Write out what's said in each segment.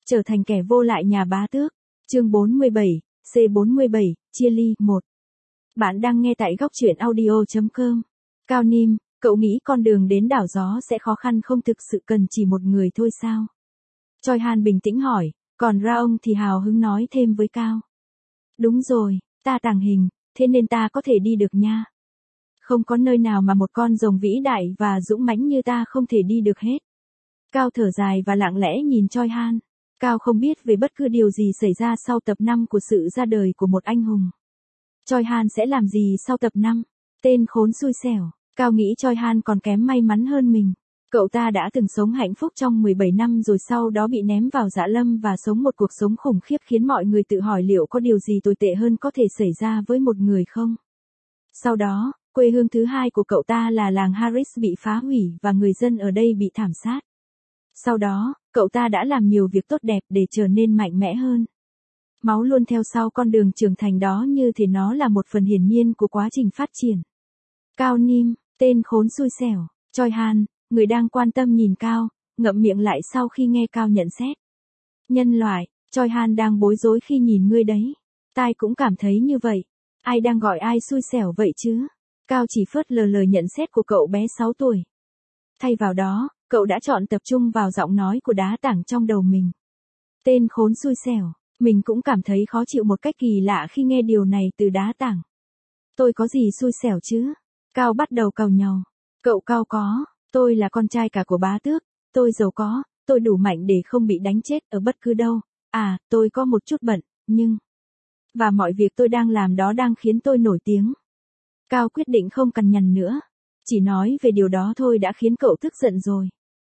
Trở thành kẻ vô lại nhà bá tước. Chương 47, C47, chia ly 1. Bạn đang nghe tại góc truyện audio.com. Cao Nim, cậu nghĩ con đường đến đảo gió sẽ khó khăn không, thực sự cần chỉ một người thôi sao? Choi Han bình tĩnh hỏi, còn Raong thì hào hứng nói thêm với Cao. Đúng rồi, ta tàng hình, thế nên ta có thể đi được nha. Không có nơi nào mà một con rồng vĩ đại và dũng mãnh như ta không thể đi được hết. Cao thở dài và lặng lẽ nhìn Choi Han. Cao không biết về bất cứ điều gì xảy ra sau tập 5 của sự ra đời của một anh hùng. Choi Han sẽ làm gì sau tập 5? Tên khốn xui xẻo. Cao nghĩ Choi Han còn kém may mắn hơn mình. Cậu ta đã từng sống hạnh phúc trong 17 năm rồi sau đó bị ném vào dã lâm và sống một cuộc sống khủng khiếp khiến mọi người tự hỏi liệu có điều gì tồi tệ hơn có thể xảy ra với một người không? Sau đó, quê hương thứ hai của cậu ta là làng Harris bị phá hủy và người dân ở đây bị thảm sát. Sau đó, cậu ta đã làm nhiều việc tốt đẹp để trở nên mạnh mẽ hơn. Máu luôn theo sau con đường trưởng thành đó như thể nó là một phần hiển nhiên của quá trình phát triển. Cao Nim, tên khốn xui xẻo. Choi Han, người đang quan tâm nhìn Cao, ngậm miệng lại sau khi nghe Cao nhận xét. Nhân loại, Choi Han đang bối rối khi nhìn ngươi đấy. Tai cũng cảm thấy như vậy. Ai đang gọi ai xui xẻo vậy chứ? Cao chỉ phớt lờ lời nhận xét của cậu bé 6 tuổi. Thay vào đó, cậu đã chọn tập trung vào giọng nói của đá tảng trong đầu mình. Tên khốn xui xẻo, mình cũng cảm thấy khó chịu một cách kỳ lạ khi nghe điều này từ đá tảng. Tôi có gì xui xẻo chứ? Cao bắt đầu càu nhàu. Cậu Cao có, tôi là con trai cả của bá tước, tôi giàu có, tôi đủ mạnh để không bị đánh chết ở bất cứ đâu. À, tôi có một chút bận, nhưng... Và mọi việc tôi đang làm đó đang khiến tôi nổi tiếng. Cao quyết định không cằn nhằn nữa. Chỉ nói về điều đó thôi đã khiến cậu tức giận rồi.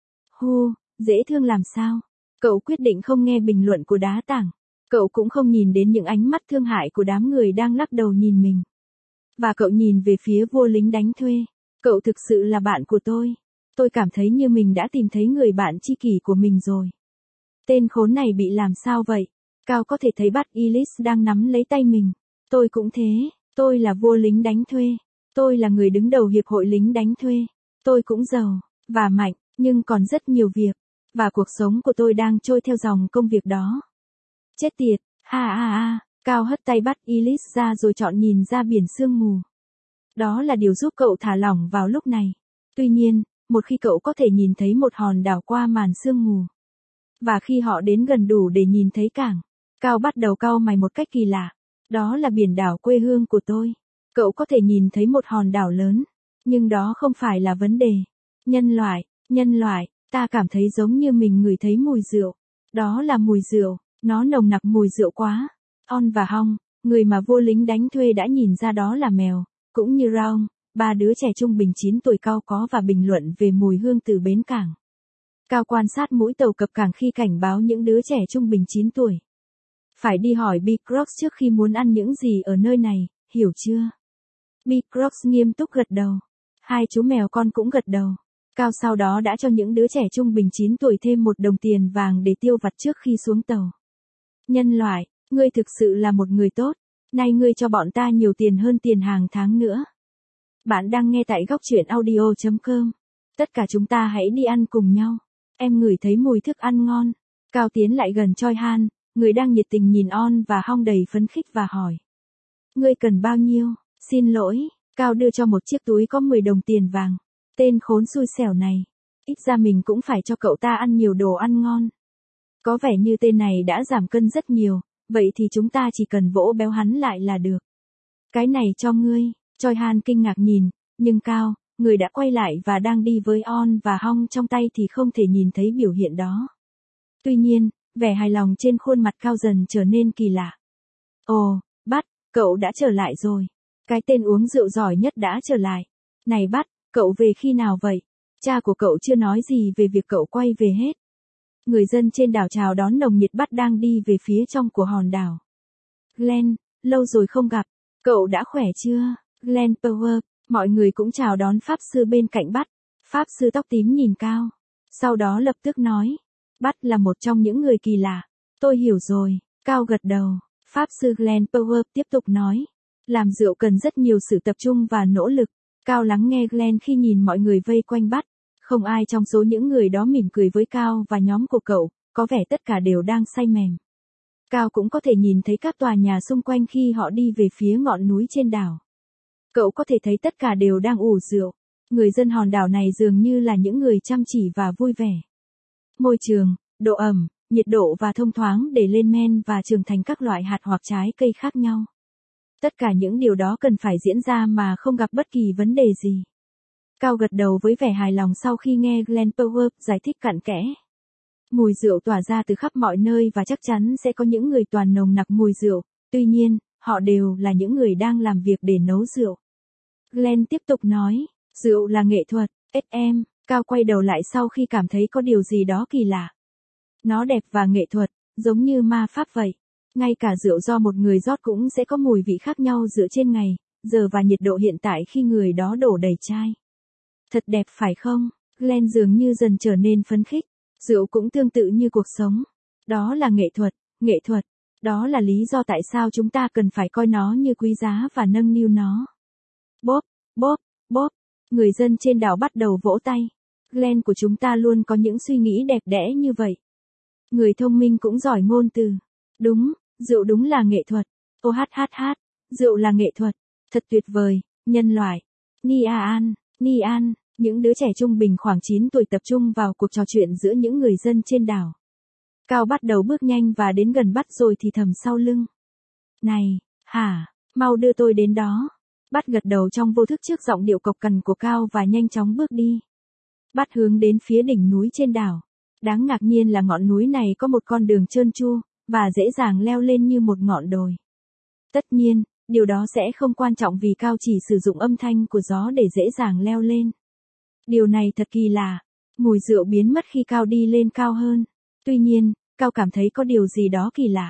Dễ thương làm sao? Cậu quyết định không nghe bình luận của đá tảng. Cậu cũng không nhìn đến những ánh mắt thương hại của đám người đang lắc đầu nhìn mình. Và cậu nhìn về phía vua lính đánh thuê. Cậu thực sự là bạn của tôi. Tôi cảm thấy như mình đã tìm thấy người bạn tri kỷ của mình rồi. Tên khốn này bị làm sao vậy? Cao có thể thấy Bat Ellis đang nắm lấy tay mình. Tôi cũng thế. Tôi là vua lính đánh thuê. Tôi là người đứng đầu hiệp hội lính đánh thuê. Tôi cũng giàu, và mạnh, nhưng còn rất nhiều việc. Và cuộc sống của tôi đang trôi theo dòng công việc đó. Chết tiệt, Cao hất tay Bat Ellis ra rồi chọn nhìn ra biển sương mù. Đó là điều giúp cậu thả lỏng vào lúc này. Tuy nhiên, một khi cậu có thể nhìn thấy một hòn đảo qua màn sương mù. Và khi họ đến gần đủ để nhìn thấy cảng, Cao bắt đầu cau mày một cách kỳ lạ. Đó là biển đảo quê hương của tôi. Cậu có thể nhìn thấy một hòn đảo lớn. Nhưng đó không phải là vấn đề. Nhân loại, ta cảm thấy giống như mình ngửi thấy mùi rượu. Đó là mùi rượu, nó nồng nặc mùi rượu quá. On và Hong, người mà vua lính đánh thuê đã nhìn ra đó là mèo, cũng như Raong, ba đứa trẻ trung bình 9 tuổi. Cao có và bình luận về mùi hương từ bến cảng. Cao quan sát mũi tàu cập cảng khi cảnh báo những đứa trẻ trung bình 9 tuổi. Phải đi hỏi Big Crocs trước khi muốn ăn những gì ở nơi này, hiểu chưa? Big Crocs nghiêm túc gật đầu. Hai chú mèo con cũng gật đầu. Cao sau đó đã cho những đứa trẻ trung bình 9 tuổi thêm một đồng tiền vàng để tiêu vặt trước khi xuống tàu. Nhân loại, ngươi thực sự là một người tốt. Nay ngươi cho bọn ta nhiều tiền hơn tiền hàng tháng nữa. Bạn đang nghe tại góc truyện audio.com. Tất cả chúng ta hãy đi ăn cùng nhau. Em ngửi thấy mùi thức ăn ngon. Cao tiến lại gần Choi Han, người đang nhiệt tình nhìn On và Hong đầy phấn khích và hỏi. Ngươi cần bao nhiêu? Xin lỗi. Cao đưa cho một chiếc túi có 10 đồng tiền vàng. Tên khốn xui xẻo này. Ít ra mình cũng phải cho cậu ta ăn nhiều đồ ăn ngon. Có vẻ như tên này đã giảm cân rất nhiều, vậy thì chúng ta chỉ cần vỗ béo hắn lại là được. Cái này cho ngươi. Choi Han kinh ngạc nhìn, nhưng Cao, người đã quay lại và đang đi với On và Hong trong tay thì không thể nhìn thấy biểu hiện đó. Tuy nhiên, vẻ hài lòng trên khuôn mặt Cao dần trở nên kỳ lạ. Ồ, Bat, cậu đã trở lại rồi. Cái tên uống rượu giỏi nhất đã trở lại. Này Bat, cậu về khi nào vậy? Cha của cậu chưa nói gì về việc cậu quay về hết. Người dân trên đảo chào đón nồng nhiệt. Bat đang đi về phía trong của hòn đảo. Glenn, lâu rồi không gặp. Cậu đã khỏe chưa? Glenn Power, mọi người cũng chào đón Pháp sư bên cạnh Bat. Pháp sư tóc tím nhìn Cao. Sau đó lập tức nói. Bat là một trong những người kỳ lạ. Tôi hiểu rồi. Cao gật đầu. Pháp sư Glenn Power tiếp tục nói. Làm rượu cần rất nhiều sự tập trung và nỗ lực. Cao lắng nghe Glenn khi nhìn mọi người vây quanh Bat. Không ai trong số những người đó mỉm cười với Cao và nhóm của cậu, có vẻ tất cả đều đang say mềm. Cao cũng có thể nhìn thấy các tòa nhà xung quanh khi họ đi về phía ngọn núi trên đảo. Cậu có thể thấy tất cả đều đang ủ rượu. Người dân hòn đảo này dường như là những người chăm chỉ và vui vẻ. Môi trường, độ ẩm, nhiệt độ và thông thoáng để lên men và trưởng thành các loại hạt hoặc trái cây khác nhau. Tất cả những điều đó cần phải diễn ra mà không gặp bất kỳ vấn đề gì. Cao gật đầu với vẻ hài lòng sau khi nghe Glenn Powell giải thích cặn kẽ. Mùi rượu tỏa ra từ khắp mọi nơi và chắc chắn sẽ có những người toàn nồng nặc mùi rượu, tuy nhiên, họ đều là những người đang làm việc để nấu rượu. Glenn tiếp tục nói, rượu là nghệ thuật, SM. Cao quay đầu lại sau khi cảm thấy có điều gì đó kỳ lạ. Nó đẹp và nghệ thuật, giống như ma pháp vậy. Ngay cả rượu do một người rót cũng sẽ có mùi vị khác nhau dựa trên ngày, giờ và nhiệt độ hiện tại khi người đó đổ đầy chai. Thật đẹp phải không? Glenn dường như dần trở nên phấn khích. Rượu cũng tương tự như cuộc sống. Đó là nghệ thuật, nghệ thuật. Đó là lý do tại sao chúng ta cần phải coi nó như quý giá và nâng niu nó. Bóp, bóp, bóp. Người dân trên đảo bắt đầu vỗ tay. Glenn của chúng ta luôn có những suy nghĩ đẹp đẽ như vậy. Người thông minh cũng giỏi ngôn từ. Đúng, rượu đúng là nghệ thuật. Ô hát hát hát, rượu là nghệ thuật. Thật tuyệt vời, nhân loại. Ni An, những đứa trẻ trung bình khoảng 9 tuổi tập trung vào cuộc trò chuyện giữa những người dân trên đảo. Cao bắt đầu bước nhanh và đến gần Bắt rồi thì thầm sau lưng. Này, hả, mau đưa tôi đến đó. Bắt gật đầu trong vô thức trước giọng điệu cộc cằn của Cao và nhanh chóng bước đi. Bắt hướng đến phía đỉnh núi trên đảo. Đáng ngạc nhiên là ngọn núi này có một con đường trơn tru, và dễ dàng leo lên như một ngọn đồi. Tất nhiên, điều đó sẽ không quan trọng vì Cao chỉ sử dụng âm thanh của gió để dễ dàng leo lên. Điều này thật kỳ lạ. Mùi rượu biến mất khi Cao đi lên cao hơn. Tuy nhiên, Cao cảm thấy có điều gì đó kỳ lạ.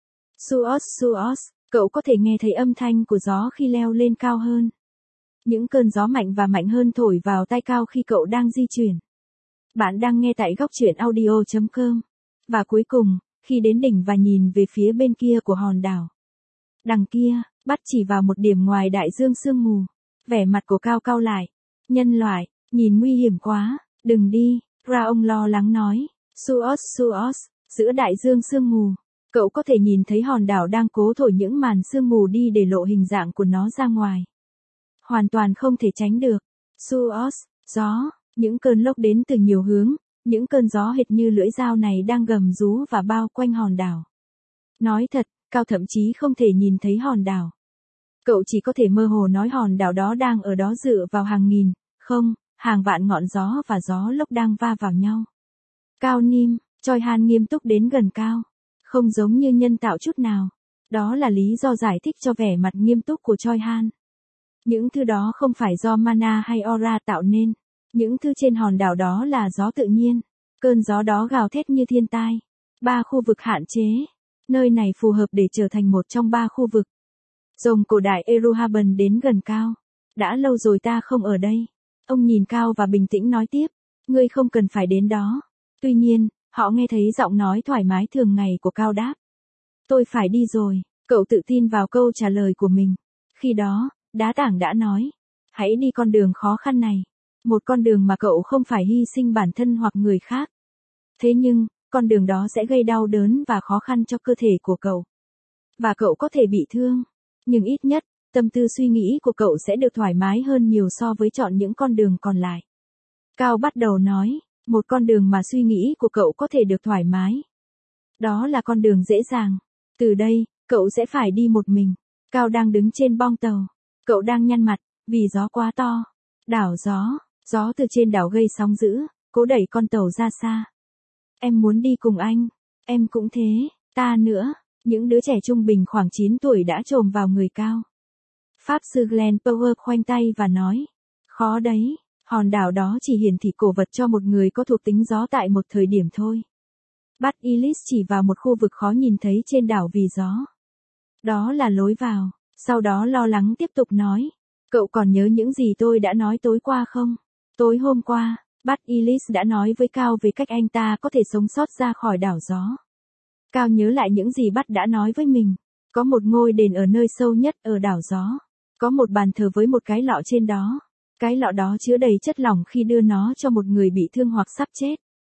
Suos, cậu có thể nghe thấy âm thanh của gió khi leo lên cao hơn. Những cơn gió mạnh và mạnh hơn thổi vào tai Cao khi cậu đang di chuyển. Bạn đang nghe tại góc truyện audio.com. Và cuối cùng, khi đến đỉnh và nhìn về phía bên kia của hòn đảo. Đằng kia, Bắt chỉ vào một điểm ngoài đại dương sương mù. Vẻ mặt của Cao cau lại. Nhân loại, nhìn nguy hiểm quá, đừng đi, ra ông lo lắng nói. Suos, giữa đại dương sương mù. Cậu có thể nhìn thấy hòn đảo đang cố thổi những màn sương mù đi để lộ hình dạng của nó ra ngoài. Hoàn toàn không thể tránh được. Suos, gió, những cơn lốc đến từ nhiều hướng, những cơn gió hệt như lưỡi dao này đang gầm rú và bao quanh hòn đảo. Nói thật, Cao thậm chí không thể nhìn thấy hòn đảo. Cậu chỉ có thể mơ hồ nói hòn đảo đó đang ở đó dựa vào hàng nghìn, không, hàng vạn ngọn gió và gió lốc đang va vào nhau. Cao Nim, Choi Han nghiêm túc đến gần Cao. Không giống như nhân tạo chút nào. Đó là lý do giải thích cho vẻ mặt nghiêm túc của Choi Han. Những thứ đó không phải do mana hay aura tạo nên. Những thứ trên hòn đảo đó là gió tự nhiên. Cơn gió đó gào thét như thiên tai. 3 khu vực hạn chế. Nơi này phù hợp để trở thành một trong 3 khu vực. Rồng cổ đại Eruhaben đến gần Cao. Đã lâu rồi ta không ở đây. Ông nhìn Cao và bình tĩnh nói tiếp. Ngươi không cần phải đến đó. Tuy nhiên, họ nghe thấy giọng nói thoải mái thường ngày của Cao đáp. Tôi phải đi rồi. Cậu tự tin vào câu trả lời của mình. Khi đó, Đá Tảng đã nói. Hãy đi con đường khó khăn này. Một con đường mà cậu không phải hy sinh bản thân hoặc người khác. Thế nhưng, con đường đó sẽ gây đau đớn và khó khăn cho cơ thể của cậu. Và cậu có thể bị thương. Nhưng ít nhất, tâm tư suy nghĩ của cậu sẽ được thoải mái hơn nhiều so với chọn những con đường còn lại. Cao bắt đầu nói, một con đường mà suy nghĩ của cậu có thể được thoải mái. Đó là con đường dễ dàng. Từ đây, cậu sẽ phải đi một mình. Cao đang đứng trên bong tàu. Cậu đang nhăn mặt, vì gió quá to. Đảo gió từ trên đảo gây sóng dữ, cố đẩy con tàu ra xa. Em muốn đi cùng anh. Em cũng thế, ta nữa. Những đứa trẻ trung bình khoảng 9 tuổi đã chồm vào người Cao. Pháp sư Glenn Powell khoanh tay và nói. Khó đấy, hòn đảo đó chỉ hiển thị cổ vật cho một người có thuộc tính gió tại một thời điểm thôi. Bắt Ellis chỉ vào một khu vực khó nhìn thấy trên đảo vì gió. Đó là lối vào. Sau đó lo lắng tiếp tục nói. Cậu còn nhớ những gì tôi đã nói tối qua không? Tối hôm qua, Bắt Ellis đã nói với Cao về cách anh ta có thể sống sót ra khỏi đảo gió. Cao nhớ lại những gì Bắt đã nói với mình. Có một ngôi đền ở nơi sâu nhất ở đảo gió. Có một bàn thờ với một cái lọ trên đó. Cái lọ đó chứa đầy chất lỏng khi đưa nó cho một người bị thương hoặc sắp chết.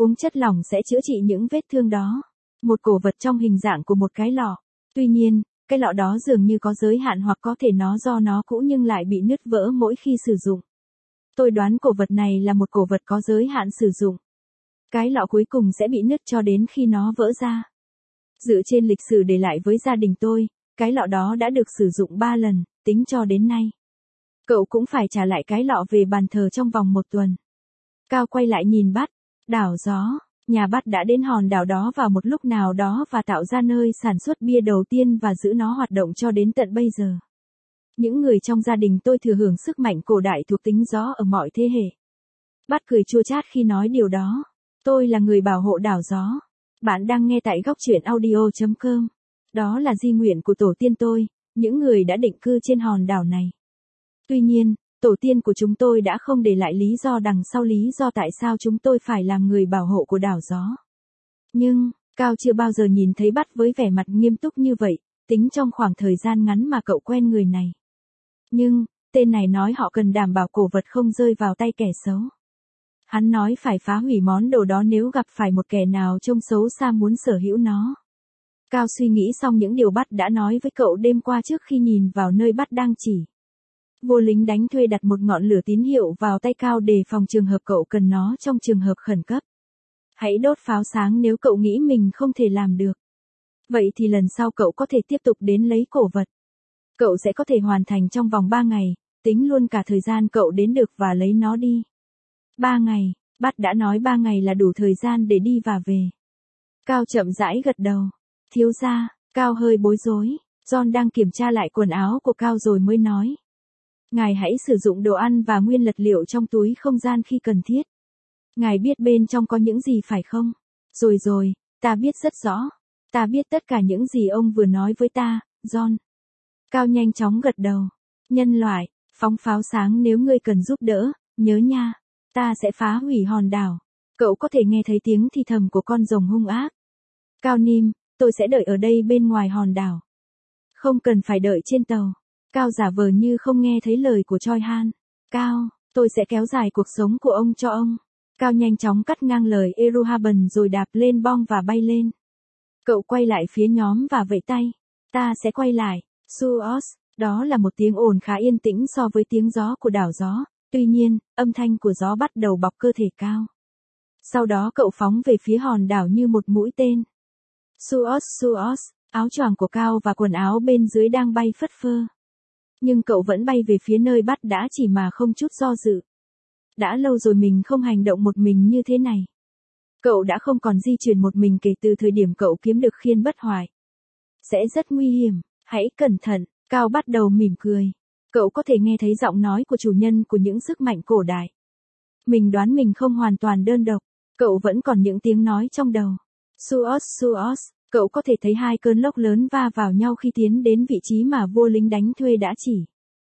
Uống chất lỏng sẽ chữa trị những vết thương đó. Một cổ vật trong hình dạng của một cái lọ. Tuy nhiên, cái lọ đó dường như có giới hạn hoặc có thể nó do nó cũ nhưng lại bị nứt vỡ mỗi khi sử dụng. Tôi đoán cổ vật này là một cổ vật có giới hạn sử dụng. Cái lọ cuối cùng sẽ bị nứt cho đến khi nó vỡ ra. Dựa trên lịch sử để lại với gia đình tôi, cái lọ đó đã được sử dụng 3 lần, tính cho đến nay. Cậu cũng phải trả lại cái lọ về bàn thờ trong vòng 1 tuần. Cao quay lại nhìn Bắt. Đảo gió. Nhà Bắt đã đến hòn đảo đó vào một lúc nào đó và tạo ra nơi sản xuất bia đầu tiên và giữ nó hoạt động cho đến tận bây giờ. Những người trong gia đình tôi thừa hưởng sức mạnh cổ đại thuộc tính gió ở mọi thế hệ. Bắt cười chua chát khi nói điều đó. Tôi là người bảo hộ đảo gió. Bạn đang nghe tại góc truyện audio.com. Đó là di nguyện của tổ tiên tôi, những người đã định cư trên hòn đảo này. Tuy nhiên, tổ tiên của chúng tôi đã không để lại lý do đằng sau lý do tại sao chúng tôi phải làm người bảo hộ của đảo gió. Nhưng, Cao chưa bao giờ nhìn thấy Bắt với vẻ mặt nghiêm túc như vậy, tính trong khoảng thời gian ngắn mà cậu quen người này. Nhưng, tên này nói họ cần đảm bảo cổ vật không rơi vào tay kẻ xấu. Hắn nói phải phá hủy món đồ đó nếu gặp phải một kẻ nào trông xấu xa muốn sở hữu nó. Cao suy nghĩ xong những điều Bắt đã nói với cậu đêm qua trước khi nhìn vào nơi Bắt đang chỉ. Vua lính đánh thuê đặt một ngọn lửa tín hiệu vào tay Cao để phòng trường hợp cậu cần nó trong trường hợp khẩn cấp. Hãy đốt pháo sáng nếu cậu nghĩ mình không thể làm được. Vậy thì lần sau cậu có thể tiếp tục đến lấy cổ vật. Cậu sẽ có thể hoàn thành trong vòng 3 ngày, tính luôn cả thời gian cậu đến được và lấy nó đi. 3 ngày, Bắt đã nói 3 ngày là đủ thời gian để đi và về. Cao chậm rãi gật đầu. Thiếu gia, Cao hơi bối rối. John đang kiểm tra lại quần áo của Cao rồi mới nói. Ngài hãy sử dụng đồ ăn và nguyên vật liệu trong túi không gian khi cần thiết. Ngài biết bên trong có những gì phải không? Rồi, ta biết rất rõ. Ta biết tất cả những gì ông vừa nói với ta, John. Cao nhanh chóng gật đầu. Nhân loại, phóng pháo sáng nếu ngươi cần giúp đỡ, nhớ nha. Ta sẽ phá hủy hòn đảo. Cậu có thể nghe thấy tiếng thì thầm của con rồng hung ác. Cao Nim, tôi sẽ đợi ở đây bên ngoài hòn đảo. Không cần phải đợi trên tàu. Cao giả vờ như không nghe thấy lời của Choi Han. Cao, tôi sẽ kéo dài cuộc sống của ông cho ông. Cao nhanh chóng cắt ngang lời Eruhaben rồi đạp lên bong và bay lên. Cậu quay lại phía nhóm và vẫy tay. Ta sẽ quay lại. Suos, đó là một tiếng ồn khá yên tĩnh so với tiếng gió của đảo gió. Tuy nhiên, âm thanh của gió bắt đầu bọc cơ thể Cao. Sau đó cậu phóng về phía hòn đảo như một mũi tên. Suos, áo choàng của Cao và quần áo bên dưới đang bay phất phơ. Nhưng cậu vẫn bay về phía nơi Bắt đã chỉ mà không chút do dự. Đã lâu rồi mình không hành động một mình như thế này. Cậu đã không còn di chuyển một mình kể từ thời điểm cậu kiếm được khiên bất hoại. Sẽ rất nguy hiểm, hãy cẩn thận, Cao bắt đầu mỉm cười. Cậu có thể nghe thấy giọng nói của chủ nhân của những sức mạnh cổ đại. Mình đoán mình không hoàn toàn đơn độc, cậu vẫn còn những tiếng nói trong đầu. Suos, cậu có thể thấy 2 cơn lốc lớn va vào nhau khi tiến đến vị trí mà vua lính đánh thuê đã chỉ.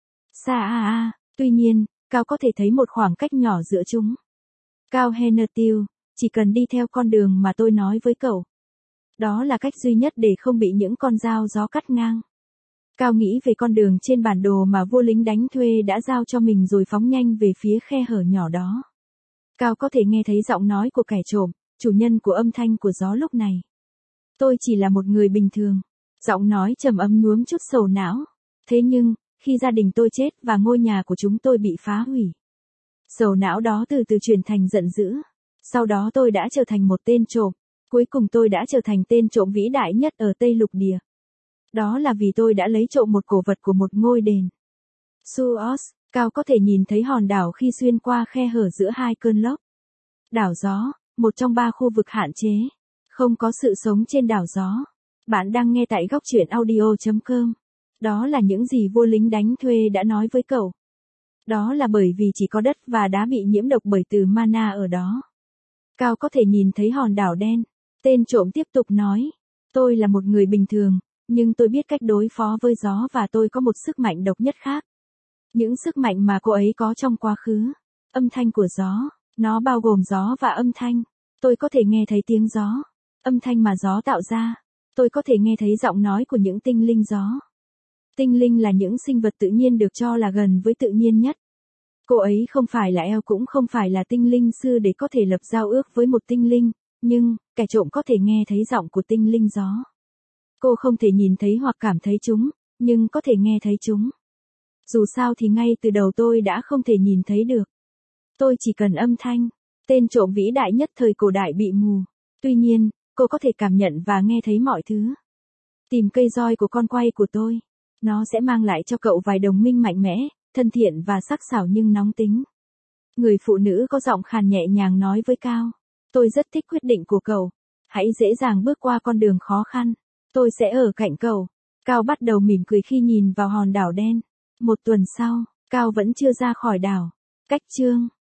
Xa tuy nhiên, Cao có thể thấy một khoảng cách nhỏ giữa chúng. Cao Henertil, chỉ cần đi theo con đường mà tôi nói với cậu. Đó là cách duy nhất để không bị những con dao gió cắt ngang. Cao nghĩ về con đường trên bản đồ mà vua lính đánh thuê đã giao cho mình rồi phóng nhanh về phía khe hở nhỏ đó. Cao có thể nghe thấy giọng nói của kẻ trộm, chủ nhân của âm thanh của gió lúc này. Tôi chỉ là một người bình thường. Giọng nói trầm ấm nhuốm chút sầu não. Thế nhưng, khi gia đình tôi chết và ngôi nhà của chúng tôi bị phá hủy. Sầu não đó từ từ chuyển thành giận dữ. Sau đó tôi đã trở thành một tên trộm. Cuối cùng tôi đã trở thành tên trộm vĩ đại nhất ở Tây Lục Địa. Đó là vì tôi đã lấy trộm một cổ vật của một ngôi đền. Suos, Cao có thể nhìn thấy hòn đảo khi xuyên qua khe hở giữa 2 cơn lốc. Đảo gió, một trong 3 khu vực hạn chế. Không có sự sống trên đảo gió. Bạn đang nghe tại góc truyện audio.com. Đó là những gì vua lính đánh thuê đã nói với cậu. Đó là bởi vì chỉ có đất và đá bị nhiễm độc bởi từ mana ở đó. Cao có thể nhìn thấy hòn đảo đen. Tên trộm tiếp tục nói. Tôi là một người bình thường, nhưng tôi biết cách đối phó với gió và tôi có một sức mạnh độc nhất khác. Những sức mạnh mà cô ấy có trong quá khứ. Âm thanh của gió, nó bao gồm gió và âm thanh. Tôi có thể nghe thấy tiếng gió. Âm thanh mà gió tạo ra. Tôi có thể nghe thấy giọng nói của những tinh linh gió. Tinh linh là những sinh vật tự nhiên được cho là gần với tự nhiên nhất. Cô ấy không phải là eo cũng không phải là tinh linh sư để có thể lập giao ước với một tinh linh, nhưng, kẻ trộm có thể nghe thấy giọng của tinh linh gió. Cô không thể nhìn thấy hoặc cảm thấy chúng, nhưng có thể nghe thấy chúng. Dù sao thì ngay từ đầu tôi đã không thể nhìn thấy được. Tôi chỉ cần âm thanh. Tên trộm vĩ đại nhất thời cổ đại bị mù. Tuy nhiên, cô có thể cảm nhận và nghe thấy mọi thứ. Tìm cây roi của con quay của tôi. Nó sẽ mang lại cho cậu vài đồng minh mạnh mẽ, thân thiện và sắc sảo nhưng nóng tính. Người phụ nữ có giọng khàn nhẹ nhàng nói với Cao. Tôi rất thích quyết định của cậu. Hãy dễ dàng bước qua con đường khó khăn. Tôi sẽ ở cạnh cậu. Cao bắt đầu mỉm cười khi nhìn vào hòn đảo đen. Một tuần sau, Cao vẫn chưa ra khỏi đảo. Cách chương